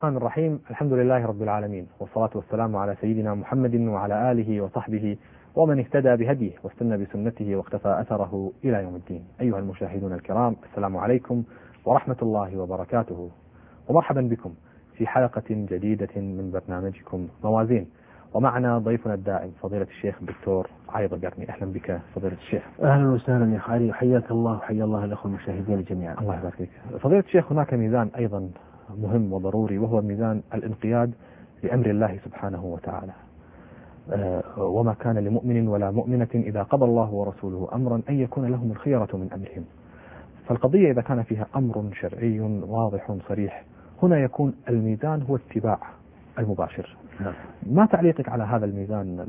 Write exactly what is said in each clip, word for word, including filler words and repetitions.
الرحمن الرحيم. الحمد لله رب العالمين، والصلاة والسلام على سيدنا محمد وعلى آله وصحبه ومن اهتدى بهديه واستنى بسنته واقتفى أثره إلى يوم الدين. أيها المشاهدون الكرام، السلام عليكم ورحمة الله وبركاته، ومرحبا بكم في حلقة جديدة من برنامجكم موازين. ومعنا ضيفنا الدائم فضيلة الشيخ الدكتور عايض قرني. أهلا بك فضيلة الشيخ. أهلا وسهلا يا خالي، حياك الله وحيا الله الأخوة المشاهدين جميعا. الله يبارك فيك فضيلة الشيخ. هناك ميزان أيضا مهم وضروري، وهو ميزان الانقياد لأمر الله سبحانه وتعالى. أه وما كان لمؤمن ولا مؤمنة إذا قضى الله ورسوله أمرا أن يكون لهم الخيرة من أمرهم. فالقضية إذا كان فيها أمر شرعي واضح صريح، هنا يكون الميزان هو اتباع المباشر. نعم. ما تعليقك على هذا الميزان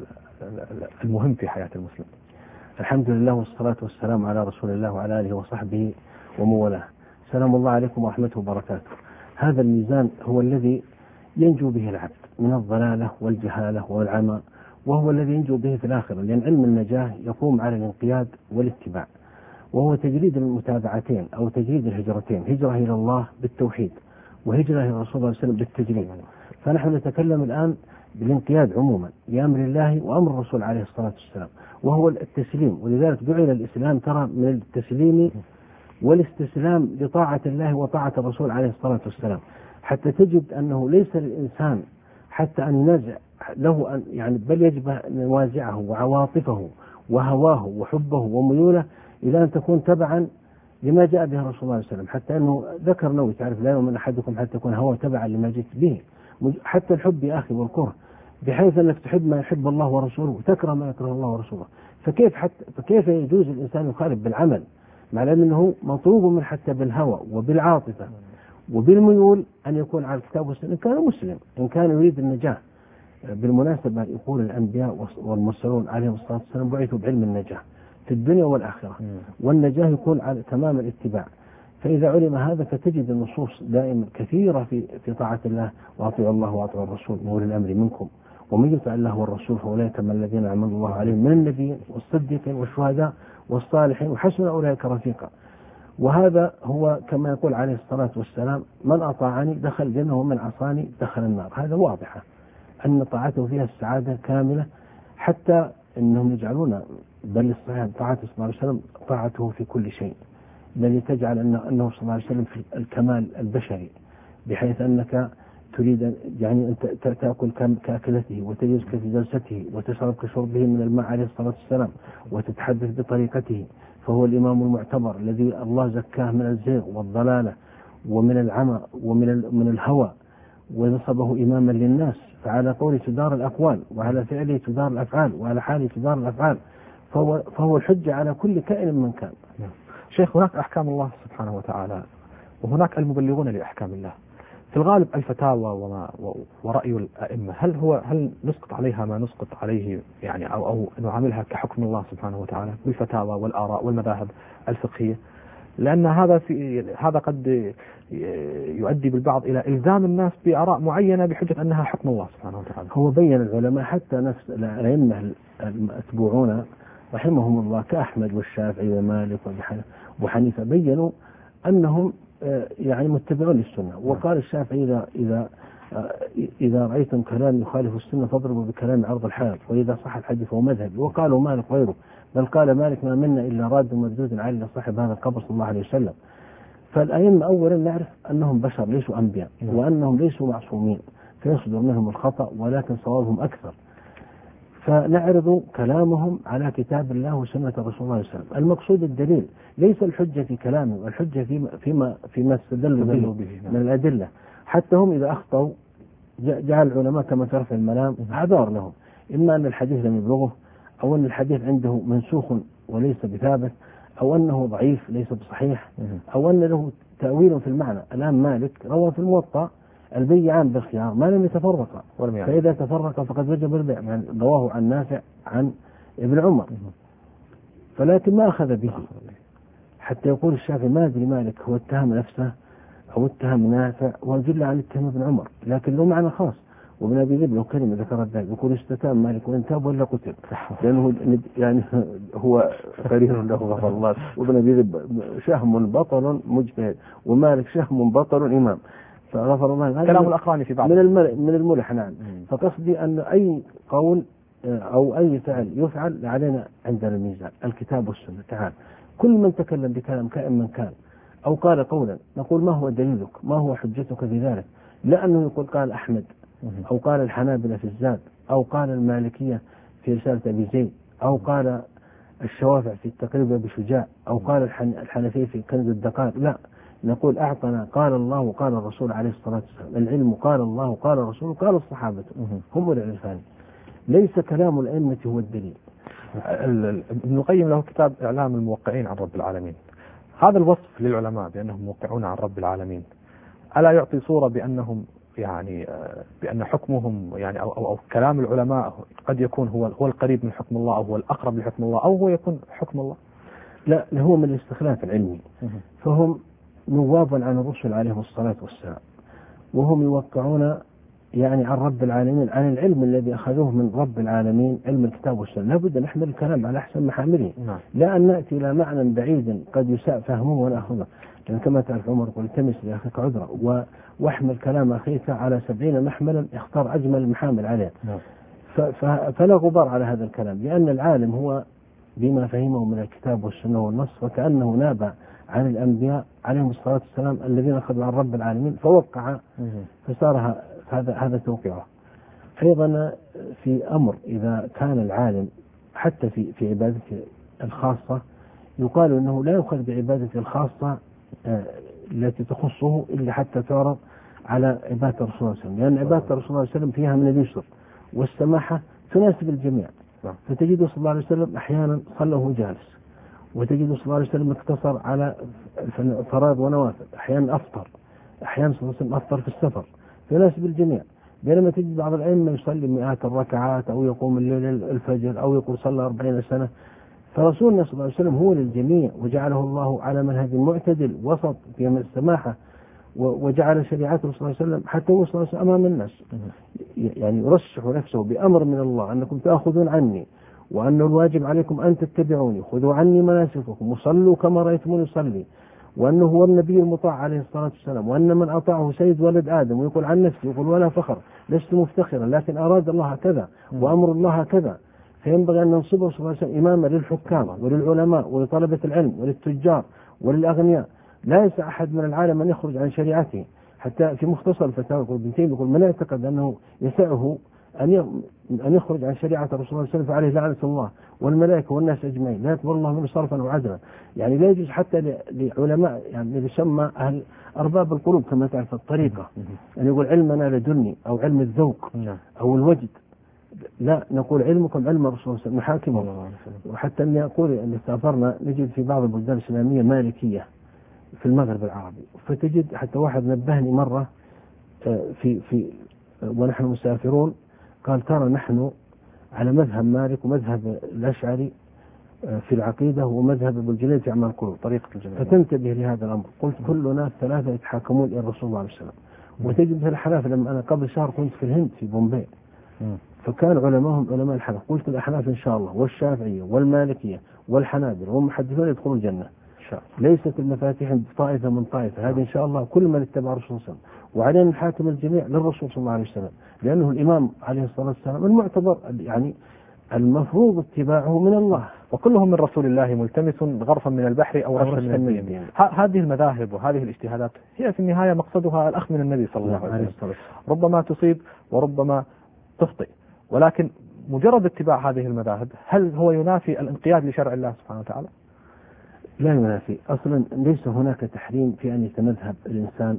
المهم في حياة المسلم؟ الحمد لله والصلاة والسلام على رسول الله وعلى آله وصحبه وموالاه. سلام الله عليكم ورحمته وبركاته. هذا الميزان هو الذي ينجو به العبد من الضلالة والجهالة والعمى، وهو الذي ينجو به في الآخرة، لأن علم النجاة يقوم على الانقياد والاتباع، وهو تجريد المتابعتين أو تجريد الهجرتين، هجرة إلى الله بالتوحيد وهجرة إلى الرسول صلى الله عليه وسلم بالتجريد. فنحن نتكلم الآن بالانقياد عموما لأمر الله وأمر الرسول عليه الصلاة والسلام، وهو التسليم. ولذلك جعل الإسلام ترى من التسليم والاستسلام لطاعة الله وطاعة الرسول عليه الصلاة والسلام، حتى تجد أنه ليس للإنسان حتى أن ينازع له أن يعني بل يجب أن يوازعه وعواطفه وهواه وحبه وميوله إلى أن تكون تبعا لما جاء به الرسول صلى الله عليه وسلم، حتى أنه ذكر نووي تعرف لا يؤمن أحدكم حتى يكون هواه تبعا لما جئت به، حتى الحب يا أخي والكره، بحيث أنك تحب ما يحب الله ورسوله وتكره ما يكره الله ورسوله. فكيف حتى فكيف يجوز الإنسان يخالف بالعمل، مع أنه مطلوب من حتى بالهوى وبالعاطفة وبالميول أن يكون على الكتاب والسنة إن كان مسلم، إن كان يريد النجاة. بالمناسبة يقول الأنبياء والمرسلون عليهم الصلاة والسلام بعثوا بعلم النجاة في الدنيا والآخرة، والنجاة يكون على تمام الاتباع. فإذا علم هذا فتجد النصوص دائما كثيرة في في طاعة الله، وأطيعوا الله وأطيعوا الرسول وأولي الأمر منكم ومن يطع الله والرسول فأولئك من الذين أنعم الله عليهم من النبيين والصديقين والشهداء والصالحين وحسن أولئك رفيقا. وهذا هو كما يقول عليه الصلاة والسلام: من أطاعني دخل الجنة ومن عصاني دخل النار. هذا واضحة أن طاعته فيها السعادة كاملة، حتى أنهم يجعلون بل الصحيح طاعة صلى الله عليه وسلم طاعته في كل شيء، الذي تجعل أنه, أنه صلى الله عليه وسلم في الكمال البشري، بحيث أنك تريد يعني أن تأكل كأكلته وتجلس في جلسته وتشرب كشربه من الماء عليه الصلاة والسلام وتتحدث بطريقته، فهو الإمام المعتبر الذي الله زكاه من الزيغ والضلالة ومن العمى ومن من الهوى، ونصبه إماما للناس. فعلى قوله تدار الأقوال، وعلى فعله تدار الأفعال، وعلى حاله تدار الأفعال، فهو, فهو الحجة على كل كائن من كان. شيخ، هناك أحكام الله سبحانه وتعالى وهناك المبلغون لأحكام الله. في الغالب الفتاوى وما ورأي الأئمة، هل هو هل نسقط عليها ما نسقط عليه يعني أو أو نعاملها كحكم الله سبحانه وتعالى بالفتاوى والآراء والمذاهب الفقهية؟ لأن هذا في هذا قد يؤدي بالبعض إلى إلزام الناس بآراء معينة بحجة أنها حكم الله سبحانه وتعالى. هو بين العلماء حتى نفس الأئمة المتبوعون رحمهم الله كأحمد والشافعي ومالك وأبو حنيفة بينوا أنهم يعني متبعون للسنة. وقال الشافعي: إذا إذا إذا رأيتم كلام يخالف السنة فاضربوا بكلام عرض الحائط، وإذا صح الحديث فهو مذهبي. وقالوا مالك غيره، بل قال مالك: ما منا إلا راد مردود على صاحب هذا القبر صلى الله عليه وسلم. فالأئمة أولا نعرف أنهم بشر ليسوا أنبياء، وأنهم ليسوا معصومين فيصدر منهم الخطأ، ولكن صوابهم أكثر. فنعرض كلامهم على كتاب الله وسنة الرسول صلى الله عليه وسلم. المقصود الدليل، ليس الحجة في كلامه، والحجة فيما فيما فيما استدلوا به من الأدلة. حتى هم إذا أخطأوا جعل العلماء كما تعرف الملام أعذار لهم، إما أن الحديث لم يبلغه، أو أن الحديث عنده منسوخ وليس بثابت، أو أنه ضعيف ليس بصحيح، أو أن له تأويل في المعنى. الآن مالك روى في الموطأ: البيعان بالخيار ما لم يتفرقا، فإذا تفرقا فقد وجب البيع، يعني رواه عن نافع عن ابن عمر، فلكن ما أخذ به. حتى يقول الشافعي: ما أدري مالك هو اتهم نفسه أو اتهم نافع، وجل عن اتهم ابن عمر، لكن له معنى خاص. وابن أبي ذئب له كلمة ذكرت ذلك، يقول: استتاب مالك وإن تاب ولا قتل، لأنه يعني هو قرين له غفر الله. وابن أبي ذئب شهم بطل مجتهد، ومالك شهم بطل إمام. فغفر الله. كلام الأقراني في بعض من الملح من الملح نعم. فقصدي أن أي قول أو أي فعل يفعل علينا عندنا الميزان الكتاب والسنة. تعال كل من تكلم بكلام كائن من كان أو قال قولا نقول ما هو دليلك، ما هو حجتك في ذلك؟ لأنه يقول قال أحمد أو قال الحنابلة في الزاد أو قال المالكية في رسالة أبي زيد أو قال الشوافع في التقريب بشجاع أو قال الحنفية في كنز الدقائق. لا، نقول أعطنا قال الله وقال الرسول عليه الصلاة والسلام. العلم قال الله وقال الرسول وقال الصحابة هم العرفان، ليس كلام الأئمة هو الدليل. ابن القيم له كتاب إعلام الموقعين عن رب العالمين. هذا الوصف للعلماء بأنهم موقعون عن رب العالمين ألا يعطي صورة بأنهم يعني بأن حكمهم يعني أو, أو, أو كلام العلماء قد يكون هو هو القريب من حكم الله أو هو الأقرب لحكم الله أو هو يكون حكم الله؟ لا، هو من الاستخلاف العلمي. فهم نوابا عن الرسل عليهم الصلاة والسلام، وهم يوقعون يعني عن رب العالمين، عن العلم الذي أخذوه من رب العالمين، علم الكتاب والسنة. لابد أن نحمل الكلام على أحسن محامله، لا أن نأتي إلى معنى بعيد قد يساء فهمه ونأخذه. لأن كما تعرف عمر يقول التمس لأخيك عذرا واحمل كلام أخيك على سبعين محملا اختار أجمل المحامل عليه. فلا غبار على هذا الكلام، لأن العالم هو بما فهمه من الكتاب والسنة والنص، وكأنه نابع عن الأنبياء عليهم الصلاة والسلام الذين أخذوا عن رب العالمين فوقع فصار هذا هذا توقيعه. أيضا في أمر إذا كان العالم حتى في في عبادته الخاصة يقال أنه لا يؤخذ بعبادته الخاصة التي تخصه إلا حتى تعرض على عبادة الرسول صلى الله عليه وسلم، لأن عبادة الرسول صلى الله عليه وسلم فيها من اليسر والسماحة تناسب الجميع. فتجد صلى الله عليه وسلم أحيانا صلى وهو جالس، وتجد صلى الله عليه وسلم اقتصر على فرائض ونوافل، أحيانا أفطر، أحيانا صلى الله عليه وسلم أفطر في السفر، يناسب الجميع. بينما تجد بعض الأئمة يصلي مئات الركعات أو يقوم الليل الفجر أو يقول صلى أربعين سنة. فرسولنا صلى الله عليه وسلم هو للجميع، وجعله الله على منهج معتدل وسط في السماحة، وجعل شريعته صلى الله عليه وسلم حتى هو صلى الله عليه وسلم أمام الناس يعني يرشح نفسه بأمر من الله أنكم تأخذون عني، وأن الواجب عليكم أن تتبعوني، خذوا عني مناسككم وصلوا كما رأيتموني يصلي، وأنه هو النبي المطاع عليه الصلاة والسلام، وأن من أطاعه سيد ولد آدم، ويقول عن نفسه يقول ولا فخر لست مفتخرا لكن أراد الله كذا وأمر الله كذا. فينبغي أن ننصبه صلى الله عليه وسلم إماما للحكام وللعلماء ولطلبة العلم وللتجار وللأغنياء. لا يسع أحد من العالم أن يخرج عن شريعته. حتى في مختصر الفتاوى يقول ابن تيمية يقول من اعتقد أنه يسعه أن أن يخرج عن شريعة الرسول صلى الله عليه وسلم فعليه لعنة الله والملائكة والناس أجمعين، لا يقبل الله منه صرفا وعدلا. يعني لا يجوز حتى لعلماء يعني يسمى أهل أرباب القلوب كما تعرف الطريقة أن يعني يقول علمنا لدني أو علم الذوق أو الوجد، لا نقول علمكم علم الرسول صلى الله عليه وسلم محاكمه. وحتى أني أقول أن سافرنا نجد في بعض البلدان الإسلامية مالكية في المغرب العربي، فتجد حتى واحد نبهني مرة في في ونحن مسافرون قال ترى نحن على مذهب مالك ومذهب الأشعري في العقيدة ومذهب ابن الجليل في أعمال القلوب طريقة الجليل، فتنتبه لهذا الأمر. قلت كلنا ثلاثة يتحاكمون إلى الرسول صلى الله عليه وسلم. وتجد في الحناف لما أنا قبل شهر كنت في الهند في بومبي، فكان علماءهم علماء الحناف، قلت الأحناف إن شاء الله والشافعية والمالكية والحنابلة والمحدثون يدخلون الجنة. ليست المفاتيح طائفة من طائفة، هذه إن شاء الله كل من اتبع الرسول صلى الله عليه وسلم. وعلينا نحاكم الجميع للرسول صلى الله عليه وسلم، لأنه الإمام عليه الصلاة والسلام المعتبر يعني المفروض اتباعه من الله، وكلهم من رسول الله ملتمس غرفا من البحر أو رشا من النبي. هذه المذاهب وهذه الاجتهادات هي في النهاية مقصدها الأخذ من النبي صلى الله عليه وسلم. ربما تصيب وربما تخطئ، ولكن مجرد اتباع هذه المذاهب هل هو ينافي الانقياد لشرع الله سبحانه وتعالى؟ لا ينافي. أصلا ليس هناك تحريم في أن يتمذهب الإنسان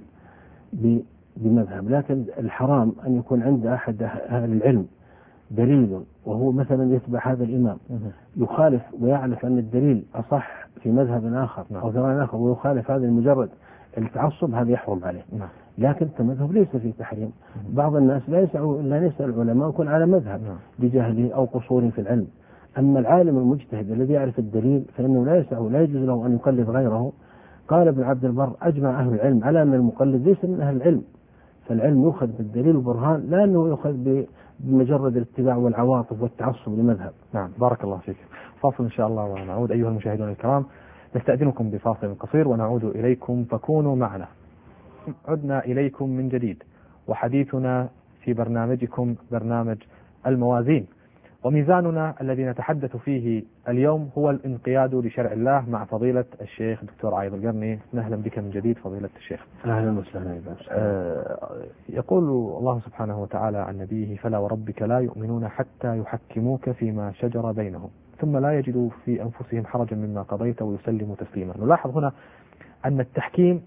بمذهب، لكن الحرام أن يكون عند أحد أهل العلم دليل وهو مثلا يتبع هذا الإمام يخالف ويعرف أن الدليل أصح في مذهب آخر أو ثمان آخر ويخالف هذا المجرد التعصب، هذا يحرم عليه. لكن التمذهب ليس فيه تحريم. بعض الناس لا يسعوا إلا يسأل العلماء ويكون على مذهب لجهله أو قصور في العلم. أما العالم المجتهد الذي يعرف الدليل فإنه لا يسعه لا يجوز له أن يقلد غيره. قال ابن عبد البر أجمع أهل العلم على أن المقلد ليس من أهل العلم، فالعلم يؤخذ بالدليل والبرهان لا أنه يؤخذ بمجرد الاتباع والعواطف والتعصب لمذهب. نعم بارك الله فيك. فاصل إن شاء الله ونعود أيها المشاهدون الكرام، نستأذنكم بفاصل قصير ونعود إليكم فكونوا معنا. عدنا إليكم من جديد، وحديثنا في برنامجكم برنامج الموازين، وميزاننا الذي نتحدث فيه اليوم هو الانقياد لشرع الله مع فضيلة الشيخ دكتور عايض القرني. نهلا بك من جديد فضيلة الشيخ. أهلا وسهلا. آه يقول الله سبحانه وتعالى عن نبيه: فلا وربك لا يؤمنون حتى يحكموك فيما شجر بينهم ثم لا يجدوا في أنفسهم حرجا مما قضيت ويسلموا تسليما. نلاحظ هنا أن التحكيم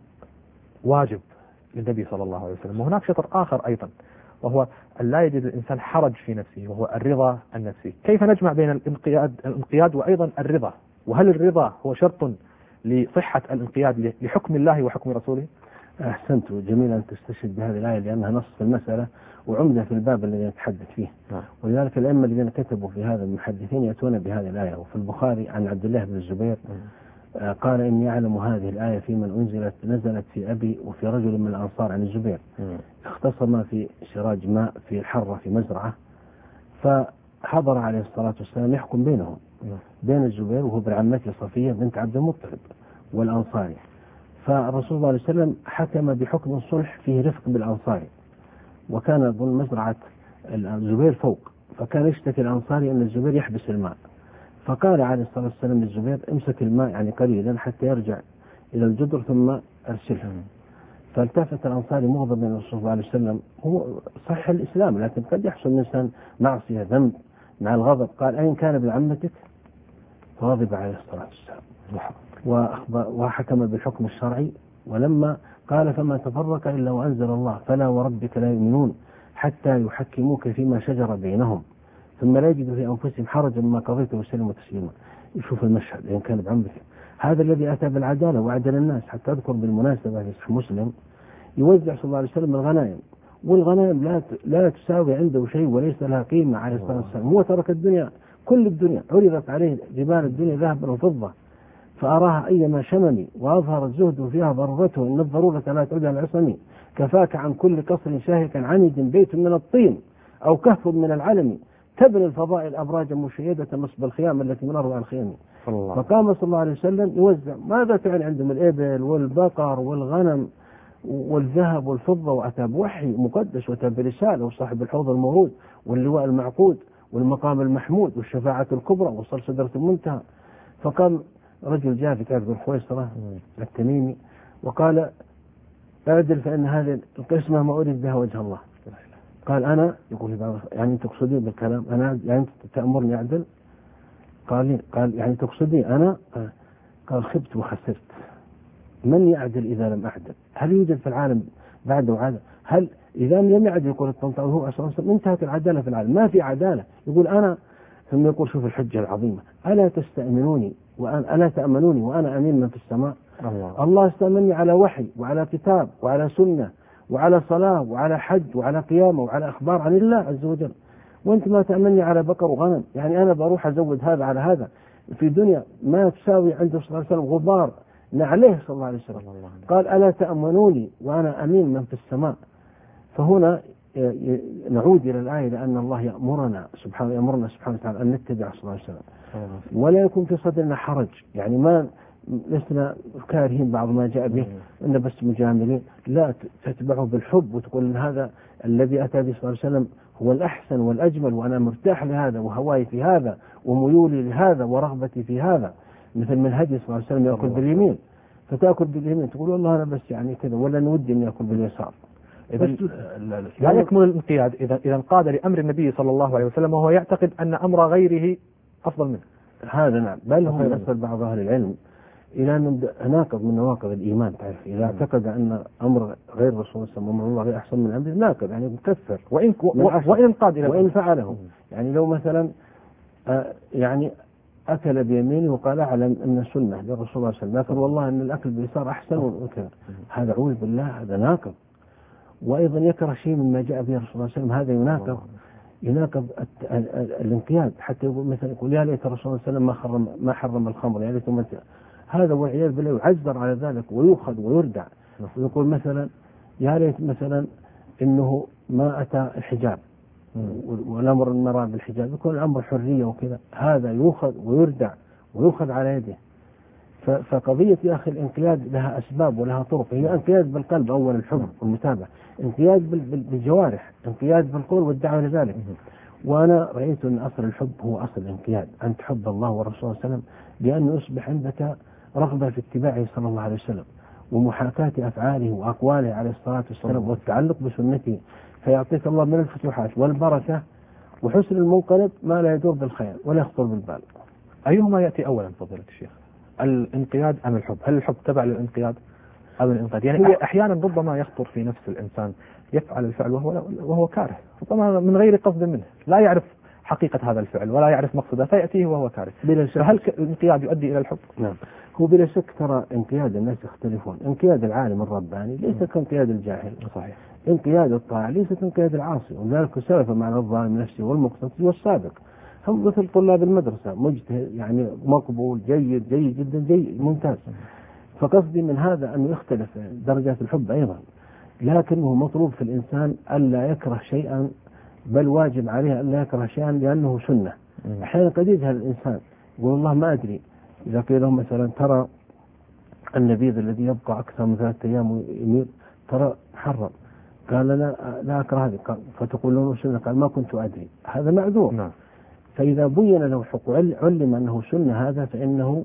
واجب للنبي صلى الله عليه وسلم، وهناك شطر آخر أيضا وهو أن لا يجد الإنسان حرج في نفسه وهو الرضا النفسي. كيف نجمع بين الانقياد, الانقياد وأيضا الرضا؟ وهل الرضا هو شرط لصحة الانقياد لحكم الله وحكم رسوله؟ أحسنت، جميل أن تستشهد بهذه الآية لأنها نص في المسألة وعمدة في الباب الذي نتحدث فيه. نعم. ولذلك الأئمة الذين كتبوا في هذا المحدثين يأتون بهذه الآية. وفي البخاري عن عبد الله بن الزبير نعم. قال: إني أعلم هذه الآية في من أنزلت نزلت في أبي وفي رجل من الأنصار عن الزبير. نعم. اختصما في سراج ماء في الحرة في مزرعة، فحضر عليه الصلاة والسلام يحكم بينهم نعم. بين الزبير وهو بعمته صفية بنت عبد المطلب والأنصاري. فالرسول صلى الله عليه وسلم حكم بحكم الصلح فيه رفق بالأنصاري، وكان أظن مزرعة الزبير فوق، فكان يشتكي الأنصاري أن الزبير يحبس الماء، فقال عليه الصلاة والسلام للزبير: امسك الماء يعني قليلا حتى يرجع إلى الجدر ثم أرسله. فالتفت الأنصاري مغضب من الرسول صلى الله عليه وسلم. هو صح الإسلام، لكن قد يحصل الإنسان معصية ذنب مع الغضب. قال: أين كان ابن عمتك؟ فغضب عليه الصلاة والسلام وحكم بالحكم الشرعي. ولما قال: فما تفرق إلا وأنزل الله فلا وربك لا يؤمنون حتى يحكموك فيما شجر بينهم ثم لا يجدوا في أنفسهم حرجا مما قضيت وسلموا تسليما. يشوف المشهد إن كان بعمرك. هذا الذي أتى بالعدالة وعدل الناس. حتى أذكر بالمناسبة في صحيح مسلم يوزع صلى الله عليه وسلم الغنائم، والغنائم لا لا تساوي عنده شيء وليس لها قيمة عليه الصلاة والسلام. هو ترك الدنيا، كل الدنيا عرضت عليه جبال الدنيا ذهبا وفضة فأراها أيما شمني وأظهر الزهد فيها ضرورته إن الضرورة لا تعود على العصم كفاك عن كل قصر شاهق عند بيت من الطين أو كهف من العلم تبني الفضائل أبراجا مشيدة نصب الخيام التي من أروع الخيام. فقام صلى الله عليه وسلم يوزع. ماذا تعني عندهم؟ الإبل والبقر والغنم والذهب والفضة، وأتى بوحي مقدس وأتى برسالة وصاحب الحوض المورود واللواء المعقود والمقام المحمود والشفاعة الكبرى وصل صدرة المنتهى. فقام رجل جاء في كعب بن خويصرة التميمي وقال: اعدل فإن هذه القسمة ما أريد بها وجه الله. قال: أنا يقول يعني تقصدين بالكلام أنا يعني تأمرني أعدل؟ قال قال يعني تقصدين أنا؟ قال: خبت وخسرت. من يعدل إذا لم أعدل؟ هل يوجد في العالم بعد وعادة؟ هل إذا لم يعدل يقول الطنطاوي هو أصلا انتهت العدالة في العالم، ما في عدالة. يقول أنا، ثم يقول شوف الحجة العظيمة: ألا تستأمنوني وأنا ألا تأمنوني وأنا أمين من في السماء؟ الله, الله استأمني على وحي وعلى كتاب وعلى سنة وعلى صلاة وعلى حج وعلى قيامة وعلى أخبار عن الله عز وجل، وأنت ما تأمني على بقر وغنم. يعني أنا بروح أزود هذا على هذا في دنيا ما تساوي عنده صلى الله عليه وسلم غبار نعليه صلى الله عليه وسلم. قال: ألا تأمنوني وأنا أمين من في السماء. فهنا نعود إلى الآية لأن الله يأمرنا سبحانه يأمرنا سبحانه وتعالى أن نتبع صلى الله عليه وسلم ولا يكون في صدرنا حرج. يعني ما لسنا كارهين بعض ما جاء به إن بس مجاملين، لا، تتبعه بالحب وتقول إن هذا الذي أتى به صلى الله عليه وسلم هو الأحسن والأجمل وأنا مرتاح لهذا وهواي في هذا وميولي لهذا ورغبتي في هذا. مثل من هدي صلى الله عليه وسلم يأكل باليمين فتأكل باليمين تقول والله أنا بس يعني كذا ولا نودي أن يأكل باليسار. إذا لا يكمل الانقياد إذا إذا انقاد لأمر النبي صلى الله عليه وسلم وهو يعتقد أن أمر غيره أفضل منه. هذا نعم. بل هم يصل بعض أهل العلم إلى أن ناقض من نواقض الإيمان. تعرف إذا اعتقد أن أمر غير رسول الله أمر الله غير أحسن من أمره ناقض، يعني مكفر وإن وإن انقاد إلى وإن فعله. يعني لو مثلا يعني أكل بيمينه وقال أعلم أن السنة للرسول صلى الله عليه وسلم لكن والله أن الأكل باليسار أحسن وكذا، هذا عوذ بالله هذا ناقض. وأيضا يكره شيء مما جاء به الرسول صلى الله عليه وسلم، هذا يناقض يناقض الانقياد. حتى يقول مثلا يقول يا ليت الرسول صلى الله عليه وسلم ما حرم ما حرم الخمر، يا ليت هذا والعياذ بالله يعذر على ذلك ويؤخذ ويردع. ويقول مثلا يا ليت مثلا إنه ما أتى الحجاب والأمر المرأة بالحجاب، يكون الأمر حرية وكذا، هذا يؤخذ ويردع ويؤخذ على يده. فقضية يا أخي الانقياد لها أسباب ولها طرق. هي انقياد بالقلب أول، الحب والمتابعة، انقياد بالجوارح، انقياد بالقول والدعوة لذلك. وأنا رأيت أن أصل الحب هو أصل الانقياد، أن تحب الله ورسوله صلى الله عليه وسلم لأنه يصبح عندك رغبة في اتباعه صلى الله عليه وسلم ومحاكاة أفعاله وأقواله عليه الصلاة والسلام والتعلق بسنته، فيعطيك الله من الفتوحات والبركة وحسن المنقلب ما لا يدور بالخير ولا يخطر بالبال. أيهما يأتي أولا فضيلة الشيخ، الانقياد أم الحب؟ هل الحب تبع للانقياد أم الانقياد؟ يعني أحيانا ربما يخطر في نفس الإنسان يفعل الفعل وهو وهو كاره، ربما من غير قصد منه، لا يعرف حقيقة هذا الفعل ولا يعرف مقصده فيأتيه وهو كاره. فهل الانقياد يؤدي إلى الحب؟ نعم، هو بلا شك ترى انقياد الناس يختلفون. انقياد العالم الرباني ليس كانقياد الجاهل. صحيح. انقياد الطاعة ليس كانقياد العاصي، ولذلك سلف معنى الظالم نفسه والمقتصد والسابق. هم مثل طلاب المدرسة، مجتهد يعني مقبول جيد جيد جدا جيد ممتاز. فقصدي من هذا أنه يختلف درجات الحب أيضا، لكنه مطلوب في الإنسان ألا يكره شيئا، بل واجب عليه ألا يكره شيئا لأنه سنة. أحيانا قد يجهل الإنسان يقول الله ما أدري، إذا قيل لهم مثلا ترى النبيذ الذي يبقى أكثر من ثلاثة أيام ويميل ترى محرم، قال لا لا أكره هذه، فتقول له سنة، قال ما كنت أدري، هذا معذور. نعم. فإذا بين له حق علم أنه سنة هذا فإنه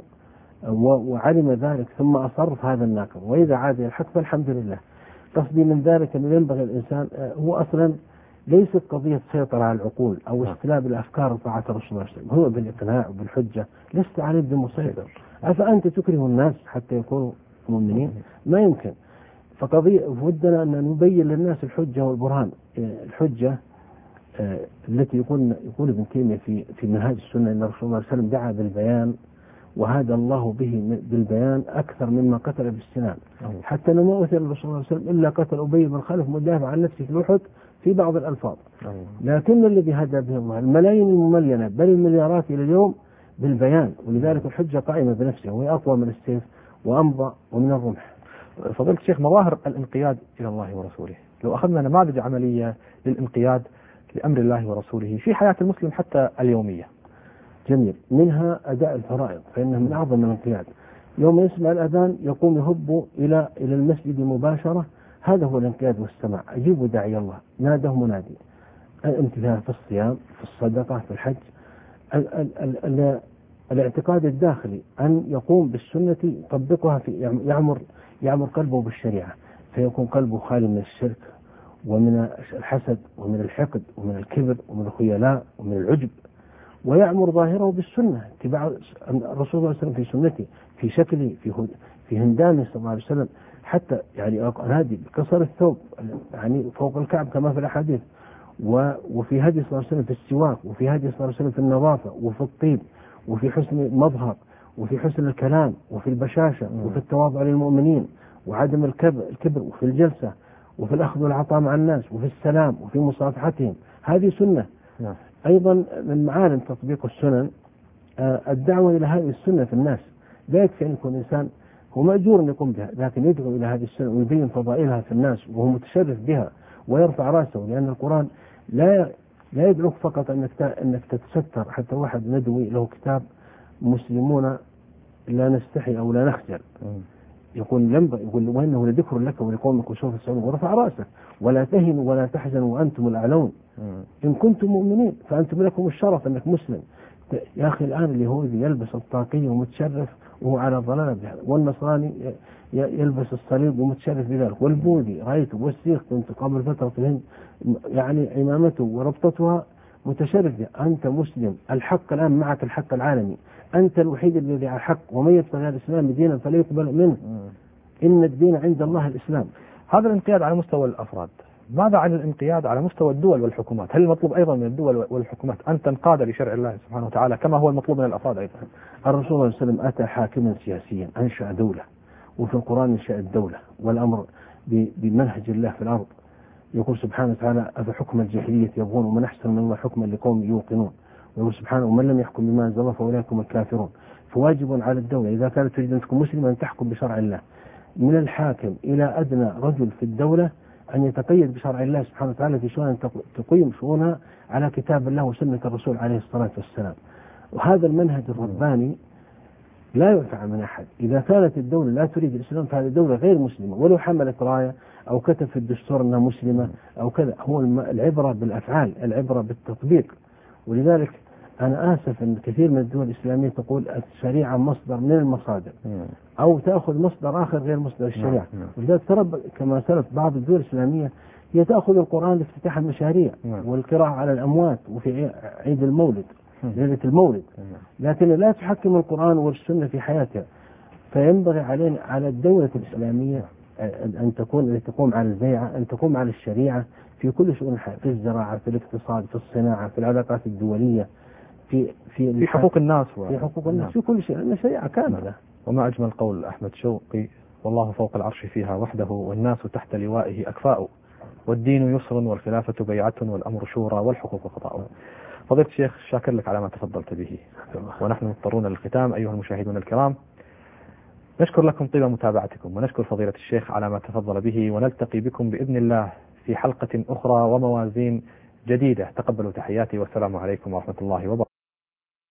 وعلم ذلك ثم أصر هذا الناقض، وإذا عاد إلى الحق فالحمد لله. قصدي من ذلك أنه ينبغي الإنسان، هو أصلا ليست قضية سيطرة على العقول أو استلاب الأفكار وطاعة الرسول صلى الله عليه وسلم، هو بالإقناع وبالحجة، لست عليه بمسيطر. أفأنت تكره الناس حتى يكونوا مؤمنين؟ ما يمكن. فقضية ودنا أن نبين للناس الحجة والبرهان. الحجة التي يقول يقول ابن تيمية في في منهاج السنة أن الرسول صلى الله عليه وسلم دعا بالبيان وهدى الله به بالبيان أكثر مما قتل بالسنان، حتى ما قتل الرسول صلى الله عليه وسلم إلا قتل أبي بن خلف مدافع عن نفسه في أحد في بعض الألفاظ. لكن الذي هدى به الله الملايين المملينة بل المليارات إلى اليوم بالبيان، ولذلك الحجة قائمة بنفسها وهي أقوى من السيف وأمضى ومن الرمح. فضيلة الشيخ، مظاهر الانقياد إلى الله ورسوله، لو أخذنا نماذج عملية للانقياد لأمر الله ورسوله في حياة المسلم حتى اليومية. جميل. منها أداء الفرائض فإنه من أعظم الانقياد. يوم يسمع الأذان يقوم يهب إلى إلى المسجد مباشرة، هذا هو الانقياد والسماع. أجيبوا داعي الله، ناده منادي. الامتثال في الصيام، في الصدقة، في الحج. ال ال ال ال الاعتقاد الداخلي أن يقوم بالسنة يطبقها في يعمر يعمر قلبه بالشريعة، فيكون قلبه خالي من الشرك ومن الحسد ومن الحقد ومن الكبر ومن الخيلاء ومن العجب، ويعمر ظاهره بالسنة، اتباع الرسول صلى الله عليه وسلم في سنته، في شكله، في في هندامه صلى الله عليه وسلم، حتى يعني هذه بقصر الثوب يعني فوق الكعب كما في الأحاديث، وفي هدي صلى الله عليه وسلم في السواك، وفي هدي صلى الله عليه وسلم في النظافة وفي الطيب وفي حسن المظهر وفي حسن الكلام وفي البشاشة وفي التواضع للمؤمنين وعدم الكبر, الكبر وفي الجلسة وفي الأخذ والعطاء مع الناس وفي السلام وفي مصافحتهم. هذه سنة. نعم. أيضا من معالم تطبيق السنن الدعوة إلى هذه السنة في الناس. لا يكفي أن يكون إنسان هو مأجور أن يقوم بها، لكن يدعو إلى هذه السنة ويبين فضائلها في الناس وهو متشرف بها ويرفع رأسه، لأن القرآن لا لا يدعوك فقط أنك أنك تتستر. حتى واحد ندوي له كتاب مسلمون لا نستحي أو لا نخجل، يقول ينبغي يقول وإنه لذكر لك ولقومك وسوف تسألون، ورفع رأسك ولا تهنوا ولا تحزنوا وأنتم الأعلون إن كنتم مؤمنين، فأنتم لكم الشرف أنك مسلم. يا أخي الآن اليهودي يلبس الطاقية ومتشرف وهو على ضلالة، والنصراني يلبس الصليب ومتشرف بذلك، والبوذي رأيته والسيخ كنت قبل فترة في الهند يعني عمامته وربطتها متشرف. أنت مسلم، الحق الآن معك، الحق العالمي، أنت الوحيد الذي على الحق، ومن يبتغي الإسلام دينا فلا يقبل منه، إن الدين عند الله الإسلام. هذا الانقياد على مستوى الأفراد. ماذا عن الانقياد على مستوى الدول والحكومات؟ هل المطلوب أيضا من الدول والحكومات أن تنقاد لشرع الله سبحانه وتعالى كما هو المطلوب من الأفراد أيضا؟ الرسول صلى الله عليه وسلم أتى حاكما سياسيا، أنشأ دولة، وفي القرآن انشأ الدولة والأمر بمنهج الله في الأرض. يقول سبحانه وتعالى أفحكم الجاهلية يبغون ومن أحسن من الله حكما لقوم يوقنون، ويقول سبحانه ومن لم يحكم بما أنزل الله فأولئك هم الكافرون. فواجب على الدولة إذا كانت تريد أن تكون مسلمة أن تحكم بشرع الله، من الحاكم إلى أدنى رجل في الدولة أن يتقيد بشرع الله سبحانه وتعالى في شؤون تقيم شؤونها على كتاب الله وسنة الرسول عليه الصلاة والسلام. وهذا المنهج الرباني لا يدفع من أحد. إذا كانت الدولة لا تريد الإسلام فهذه دولة غير مسلمة، ولو حملت راية أو كتب في الدستور أنها مسلمة أو كذا. هو العبرة بالأفعال، العبرة بالتطبيق. ولذلك أنا آسف أن كثير من الدول الإسلامية تقول الشريعة مصدر من المصادر، أو تأخذ مصدر آخر غير مصدر الشريعة. ولذلك ترى كما سلف بعض الدول الإسلامية هي تأخذ القرآن لافتتاح المشاريع والقراءة على الأموات وفي عيد المولد، ليلة المولد، لكن لا تحكم القرآن والسنة في حياتها. فينبغي علينا على الدولة الإسلامية أن تكون أن تقوم على البيعة، أن تقوم على الشريعة في كل شؤون الحياة، في الزراعة، في الاقتصاد، في الصناعة، في العلاقات الدولية، في في, في حقوق الناس في حقوق الناس في كل شيء، لأن شريعة كاملة. وما أجمل قول أحمد شوقي: والله فوق العرش فيها وحده والناس تحت لوائه أكفاء، والدين يسر والخلافة بيعة والأمر شورى والحقوق قضاء. فضيلة الشيخ، شاكر لك على ما تفضلت به، ونحن مضطرون للختام. أيها المشاهدون الكرام، نشكر لكم طيب متابعتكم، ونشكر فضيلة الشيخ على ما تفضل به، ونلتقي بكم بإذن الله في حلقة أخرى وموازين جديدة. تقبلوا تحياتي، والسلام عليكم ورحمة الله وبركاته.